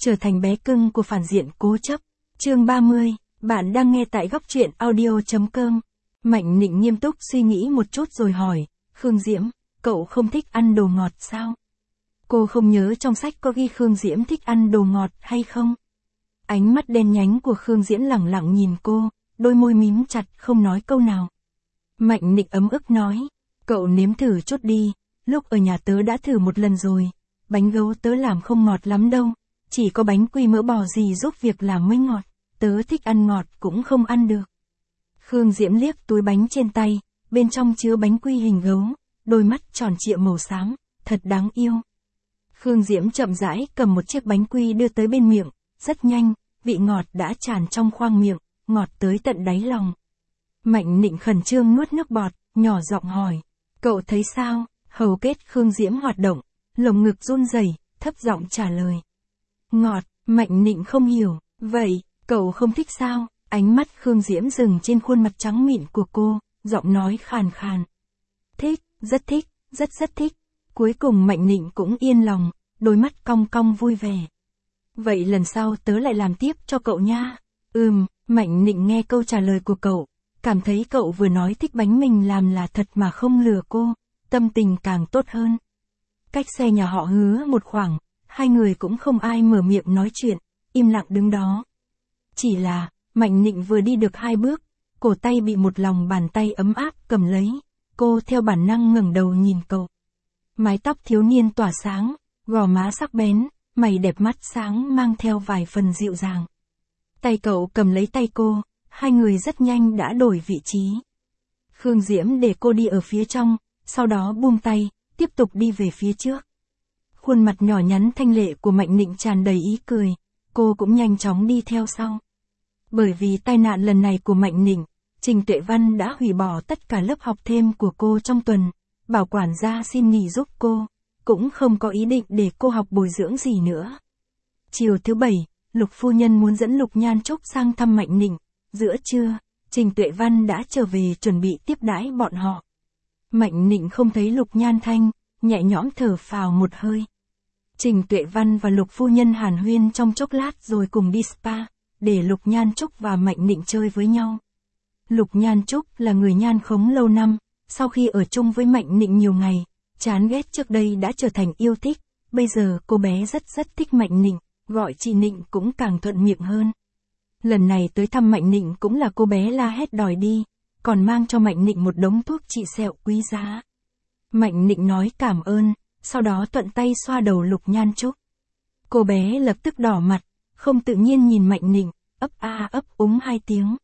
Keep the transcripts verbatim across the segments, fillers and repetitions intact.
trở thành bé cưng của phản diện cố chấp. Chương ba mươi, bạn đang nghe tại góc truyện audio.com. Mạnh Nịnh nghiêm túc suy nghĩ một chút rồi hỏi, Khương Diễm, cậu không thích ăn đồ ngọt sao? Cô không nhớ trong sách có ghi Khương Diễm thích ăn đồ ngọt hay không? Ánh mắt đen nhánh của Khương Diễm lẳng lặng nhìn cô, đôi môi mím chặt không nói câu nào. Mạnh Nịnh ấm ức nói, cậu nếm thử chút đi, lúc ở nhà tớ đã thử một lần rồi, bánh gấu tớ làm không ngọt lắm đâu, chỉ có bánh quy mỡ bò gì giúp việc làm mới ngọt, tớ thích ăn ngọt cũng không ăn được. Khương Diễm liếc túi bánh trên tay, bên trong chứa bánh quy hình gấu, đôi mắt tròn trịa màu xám, thật đáng yêu. Khương Diễm chậm rãi cầm một chiếc bánh quy đưa tới bên miệng, rất nhanh, vị ngọt đã tràn trong khoang miệng, ngọt tới tận đáy lòng. Mạnh Nịnh khẩn trương nuốt nước bọt, nhỏ giọng hỏi, cậu thấy sao? Hầu kết Khương Diễm hoạt động, lồng ngực run rẩy, thấp giọng trả lời. Ngọt. Mạnh Nịnh không hiểu, vậy, cậu không thích sao? Ánh mắt Khương Diễm dừng trên khuôn mặt trắng mịn của cô, giọng nói khàn khàn. Thích, rất thích, rất rất thích. Cuối cùng Mạnh Nịnh cũng yên lòng, đôi mắt cong cong vui vẻ. Vậy lần sau tớ lại làm tiếp cho cậu nha. Ừm, Mạnh Nịnh nghe câu trả lời của cậu, cảm thấy cậu vừa nói thích bánh mình làm là thật mà không lừa cô, tâm tình càng tốt hơn. Cách xe nhà họ Hứa một khoảng, hai người cũng không ai mở miệng nói chuyện, im lặng đứng đó. Chỉ là, Mạnh Nịnh vừa đi được hai bước, cổ tay bị một lòng bàn tay ấm áp cầm lấy, cô theo bản năng ngẩng đầu nhìn cậu. Mái tóc thiếu niên tỏa sáng, gò má sắc bén, mày đẹp mắt sáng mang theo vài phần dịu dàng. Tay cậu cầm lấy tay cô, hai người rất nhanh đã đổi vị trí. Khương Diễm để cô đi ở phía trong, sau đó buông tay, tiếp tục đi về phía trước. Khuôn mặt nhỏ nhắn thanh lệ của Mạnh Nịnh tràn đầy ý cười, cô cũng nhanh chóng đi theo sau. Bởi vì tai nạn lần này của Mạnh Nịnh, Trình Tuệ Văn đã hủy bỏ tất cả lớp học thêm của cô trong tuần, bảo quản gia xin nghỉ giúp cô, cũng không có ý định để cô học bồi dưỡng gì nữa. Chiều thứ bảy, Lục phu nhân muốn dẫn Lục Nhan Trúc sang thăm Mạnh Nịnh, giữa trưa, Trình Tuệ Văn đã trở về chuẩn bị tiếp đãi bọn họ. Mạnh Nịnh không thấy Lục Nhan Thanh, nhẹ nhõm thở phào một hơi. Trình Tuệ Văn và Lục phu nhân hàn huyên trong chốc lát rồi cùng đi spa, để Lục Nhan Trúc và Mạnh Nịnh chơi với nhau. Lục Nhan Trúc là người nhan khống lâu năm, sau khi ở chung với Mạnh Nịnh nhiều ngày, chán ghét trước đây đã trở thành yêu thích, bây giờ cô bé rất rất thích Mạnh Nịnh, gọi chị Nịnh cũng càng thuận miệng hơn. Lần này tới thăm Mạnh Nịnh cũng là cô bé la hét đòi đi, còn mang cho Mạnh Nịnh một đống thuốc trị sẹo quý giá. Mạnh Nịnh nói cảm ơn, sau đó thuận tay xoa đầu Lục Nhan Trúc. Cô bé lập tức đỏ mặt, không tự nhiên nhìn Mạnh Nịnh, ấp a ấp úng hai tiếng.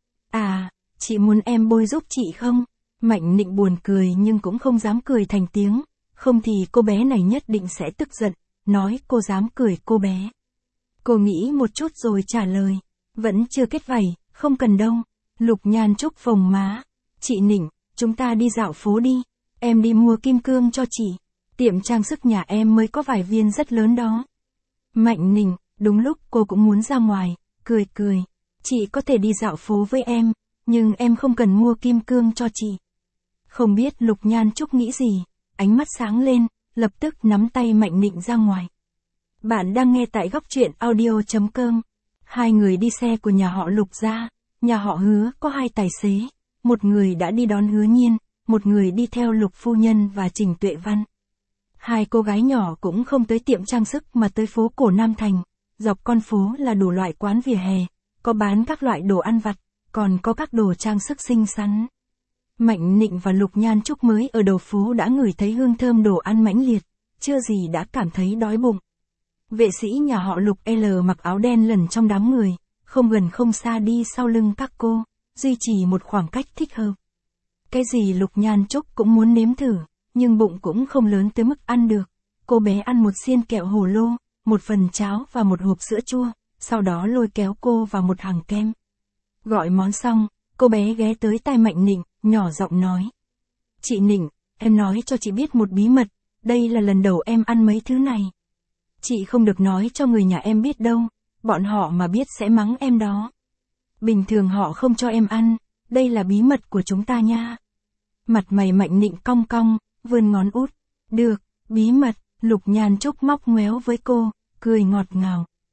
À, chị muốn em bôi giúp chị không? Mạnh Nịnh buồn cười nhưng cũng không dám cười thành tiếng, không thì cô bé này nhất định sẽ tức giận, nói cô dám cười cô bé. Cô nghĩ một chút rồi trả lời, vẫn chưa kết vảy, không cần đâu. Lục Nhan Trúc phồng má, chị Nịnh, chúng ta đi dạo phố đi, em đi mua kim cương cho chị, tiệm trang sức nhà em mới có vài viên rất lớn đó. Mạnh Nịnh, đúng lúc cô cũng muốn ra ngoài, cười cười, chị có thể đi dạo phố với em, nhưng em không cần mua kim cương cho chị. Không biết Lục Nhan Trúc nghĩ gì, ánh mắt sáng lên, lập tức nắm tay Mạnh Nịnh ra ngoài. Bạn đang nghe tại góc truyện audio.com. Hai người đi xe của nhà họ Lục ra, nhà họ Hứa có hai tài xế, một người đã đi đón Hứa Nhiên, một người đi theo Lục phu nhân và Trình Tuệ Văn. Hai cô gái nhỏ cũng không tới tiệm trang sức mà tới phố cổ Nam Thành, dọc con phố là đủ loại quán vỉa hè, có bán các loại đồ ăn vặt, còn có các đồ trang sức xinh xắn. Mạnh Nịnh và Lục Nhan Trúc mới ở đầu phố đã ngửi thấy hương thơm đồ ăn mãnh liệt, chưa gì đã cảm thấy đói bụng. Vệ sĩ nhà họ Lục L mặc áo đen lẩn trong đám người, không gần không xa đi sau lưng các cô, duy trì một khoảng cách thích hợp. Cái gì Lục Nhan Trúc cũng muốn nếm thử, nhưng bụng cũng không lớn tới mức ăn được. Cô bé ăn một xiên kẹo hồ lô, một phần cháo và một hộp sữa chua, sau đó lôi kéo cô vào một hàng kem. Gọi món xong, cô bé ghé tới tai Mạnh Nịnh, nhỏ giọng nói. Chị Nịnh, em nói cho chị biết một bí mật, đây là lần đầu em ăn mấy thứ này. Chị không được nói cho người nhà em biết đâu, bọn họ mà biết sẽ mắng em đó. Bình thường họ không cho em ăn, đây là bí mật của chúng ta nha. Mặt mày Mạnh Nịnh cong cong, vươn ngón út. Được, bí mật, Lục Nhan Trúc móc ngoéo với cô, cười ngọt ngào.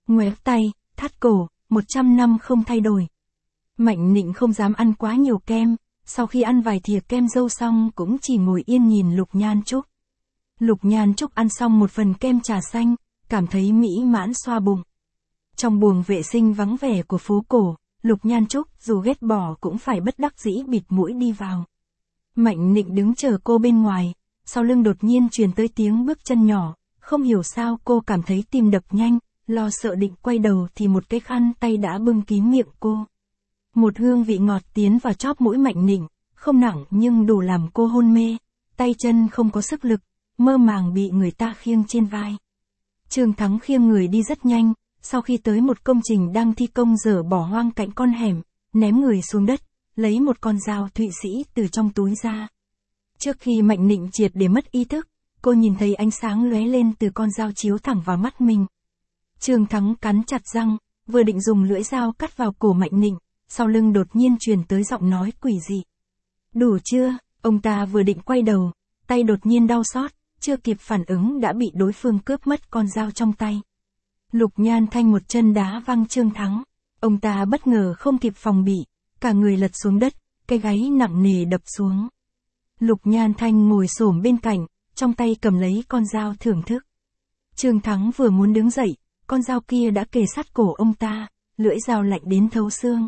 ngoéo tay, thắt cổ, một trăm năm không thay đổi. Mạnh Nịnh không dám ăn quá nhiều kem, sau khi ăn vài thìa kem dâu xong cũng chỉ ngồi yên nhìn Lục Nhan Trúc. Lục Nhan Trúc ăn xong một phần kem trà xanh, cảm thấy mỹ mãn xoa bụng. Trong buồng vệ sinh vắng vẻ của phố cổ, Lục Nhan Trúc dù ghét bỏ cũng phải bất đắc dĩ bịt mũi đi vào. Mạnh Nịnh đứng chờ cô bên ngoài, sau lưng đột nhiên truyền tới tiếng bước chân nhỏ, không hiểu sao cô cảm thấy tim đập nhanh, lo sợ định quay đầu thì một cái khăn tay đã bưng kín miệng cô. Một hương vị ngọt tiến vào chóp mũi Mạnh Nịnh, không nặng nhưng đủ làm cô hôn mê, tay chân không có sức lực, mơ màng bị người ta khiêng trên vai. Trương Thắng khiêng người đi rất nhanh, sau khi tới một công trình đang thi công dở bỏ hoang cạnh con hẻm, ném người xuống đất, lấy một con dao Thụy Sĩ từ trong túi ra. Trước khi Mạnh Nịnh triệt để mất ý thức, cô nhìn thấy ánh sáng lóe lên từ con dao chiếu thẳng vào mắt mình. Trương Thắng cắn chặt răng, vừa định dùng lưỡi dao cắt vào cổ Mạnh Nịnh, sau lưng đột nhiên truyền tới giọng nói quỷ dị. Đủ chưa? Ông ta vừa định quay đầu, tay đột nhiên đau xót, chưa kịp phản ứng đã bị đối phương cướp mất con dao trong tay. Lục Nhan Thanh một chân đá văng Trương Thắng, ông ta bất ngờ không kịp phòng bị, cả người lật xuống đất, cái gáy nặng nề đập xuống. Lục Nhan Thanh ngồi xổm bên cạnh, trong tay cầm lấy con dao thưởng thức. Trương Thắng vừa muốn đứng dậy, con dao kia đã kề sát cổ ông ta, lưỡi dao lạnh đến thấu xương.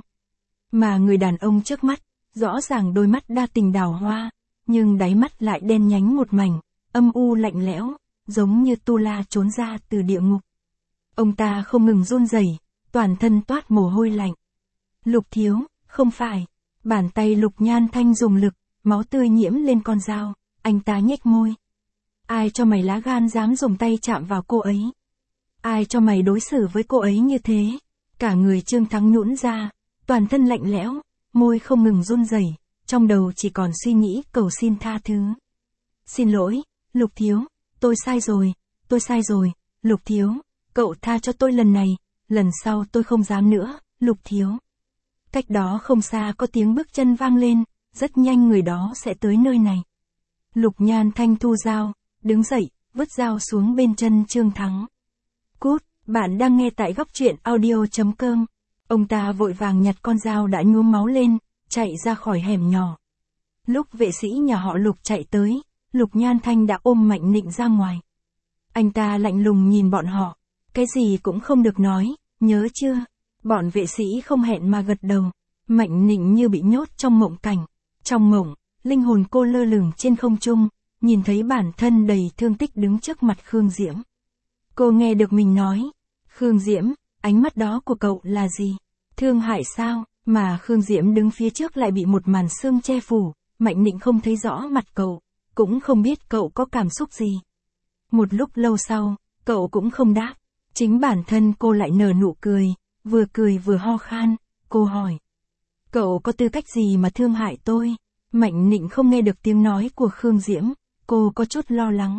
Mà người đàn ông trước mắt, rõ ràng đôi mắt đa tình đào hoa, nhưng đáy mắt lại đen nhánh một mảnh, âm u lạnh lẽo, giống như tu la trốn ra từ địa ngục. Ông ta không ngừng run rẩy, toàn thân toát mồ hôi lạnh. Lục thiếu, không phải. Bàn tay Lục Nhan Thanh dùng lực, máu tươi nhiễm lên con dao, anh ta nhếch môi. Ai cho mày lá gan dám dùng tay chạm vào cô ấy? Ai cho mày đối xử với cô ấy như thế? Cả người Trương Thắng nhũn ra, toàn thân lạnh lẽo, môi không ngừng run rẩy, trong đầu chỉ còn suy nghĩ cầu xin tha thứ. Xin lỗi, Lục thiếu, tôi sai rồi, tôi sai rồi, Lục thiếu, cậu tha cho tôi lần này, lần sau tôi không dám nữa, Lục thiếu. Cách đó không xa có tiếng bước chân vang lên, rất nhanh người đó sẽ tới nơi này. Lục Nhan Thanh thu dao, đứng dậy, vứt dao xuống bên chân Trương Thắng. Cút, bạn đang nghe tại góc truyện audio chấm com. Ông ta vội vàng nhặt con dao đã nhuốm máu lên, chạy ra khỏi hẻm nhỏ. Lúc vệ sĩ nhà họ Lục chạy tới, Lục Nhan Thanh đã ôm Mạnh Nịnh ra ngoài. Anh ta lạnh lùng nhìn bọn họ, cái gì cũng không được nói, nhớ chưa? Bọn vệ sĩ không hẹn mà gật đầu. Mạnh Nịnh như bị nhốt trong mộng cảnh. Trong mộng, linh hồn cô lơ lửng trên không trung, nhìn thấy bản thân đầy thương tích đứng trước mặt Khương Diễm. Cô nghe được mình nói, Khương Diễm, ánh mắt đó của cậu là gì? Thương hại sao? Mà Khương Diễm đứng phía trước lại bị một màn sương che phủ, Mạnh Nịnh không thấy rõ mặt cậu, cũng không biết cậu có cảm xúc gì. Một lúc lâu sau, cậu cũng không đáp, chính bản thân cô lại nở nụ cười, vừa cười vừa ho khan, cô hỏi. Cậu có tư cách gì mà thương hại tôi? Mạnh Nịnh không nghe được tiếng nói của Khương Diễm, cô có chút lo lắng.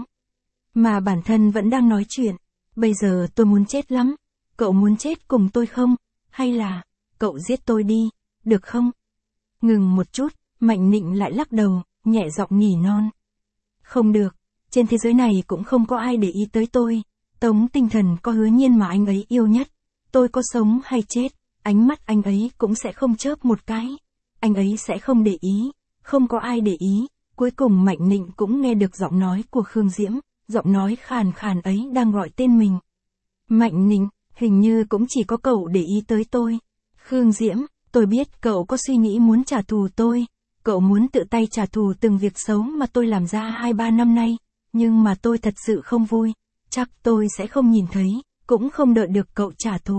Mà bản thân vẫn đang nói chuyện, bây giờ tôi muốn chết lắm, cậu muốn chết cùng tôi không? Hay là, cậu giết tôi đi, được không? Ngừng một chút, Mạnh Nịnh lại lắc đầu, nhẹ giọng nhỉ non. Không được, trên thế giới này cũng không có ai để ý tới tôi, Tống Tinh Thần có Hứa Nhiên mà anh ấy yêu nhất. Tôi có sống hay chết, ánh mắt anh ấy cũng sẽ không chớp một cái. Anh ấy sẽ không để ý, không có ai để ý. Cuối cùng Mạnh Nịnh cũng nghe được giọng nói của Khương Diễm, giọng nói khàn khàn ấy đang gọi tên mình. Mạnh Nịnh, hình như cũng chỉ có cậu để ý tới tôi. Khương Diễm, tôi biết cậu có suy nghĩ muốn trả thù tôi. Cậu muốn tự tay trả thù từng việc xấu mà tôi làm ra hai ba năm nay. Nhưng mà tôi thật sự không vui. Chắc tôi sẽ không nhìn thấy, cũng không đợi được cậu trả thù.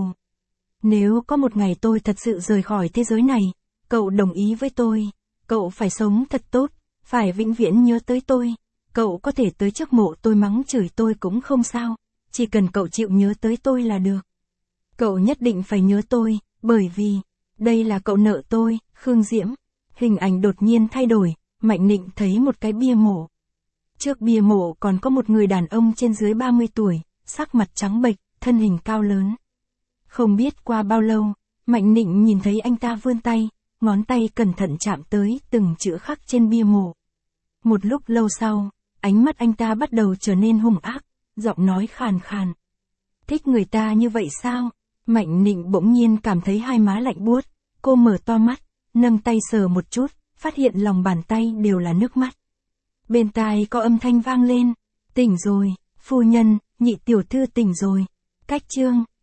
Nếu có một ngày tôi thật sự rời khỏi thế giới này, cậu đồng ý với tôi, cậu phải sống thật tốt, phải vĩnh viễn nhớ tới tôi. Cậu có thể tới trước mộ tôi mắng chửi tôi cũng không sao, chỉ cần cậu chịu nhớ tới tôi là được. Cậu nhất định phải nhớ tôi, bởi vì, đây là cậu nợ tôi, Khương Diễm. Hình ảnh đột nhiên thay đổi, Mạnh Nịnh thấy một cái bia mộ. Trước bia mộ còn có một người đàn ông trên dưới ba mươi tuổi, sắc mặt trắng bệch, thân hình cao lớn. Không biết qua bao lâu, Mạnh Nịnh nhìn thấy anh ta vươn tay, ngón tay cẩn thận chạm tới từng chữ khắc trên bia mộ. Một lúc lâu sau, ánh mắt anh ta bắt đầu trở nên hung ác, giọng nói khàn khàn. Thích người ta như vậy sao? Mạnh Nịnh bỗng nhiên cảm thấy hai má lạnh buốt, cô mở to mắt, nâng tay sờ một chút, phát hiện lòng bàn tay đều là nước mắt. Bên tai có âm thanh vang lên, tỉnh rồi, phu nhân, nhị tiểu thư tỉnh rồi. Cách chương,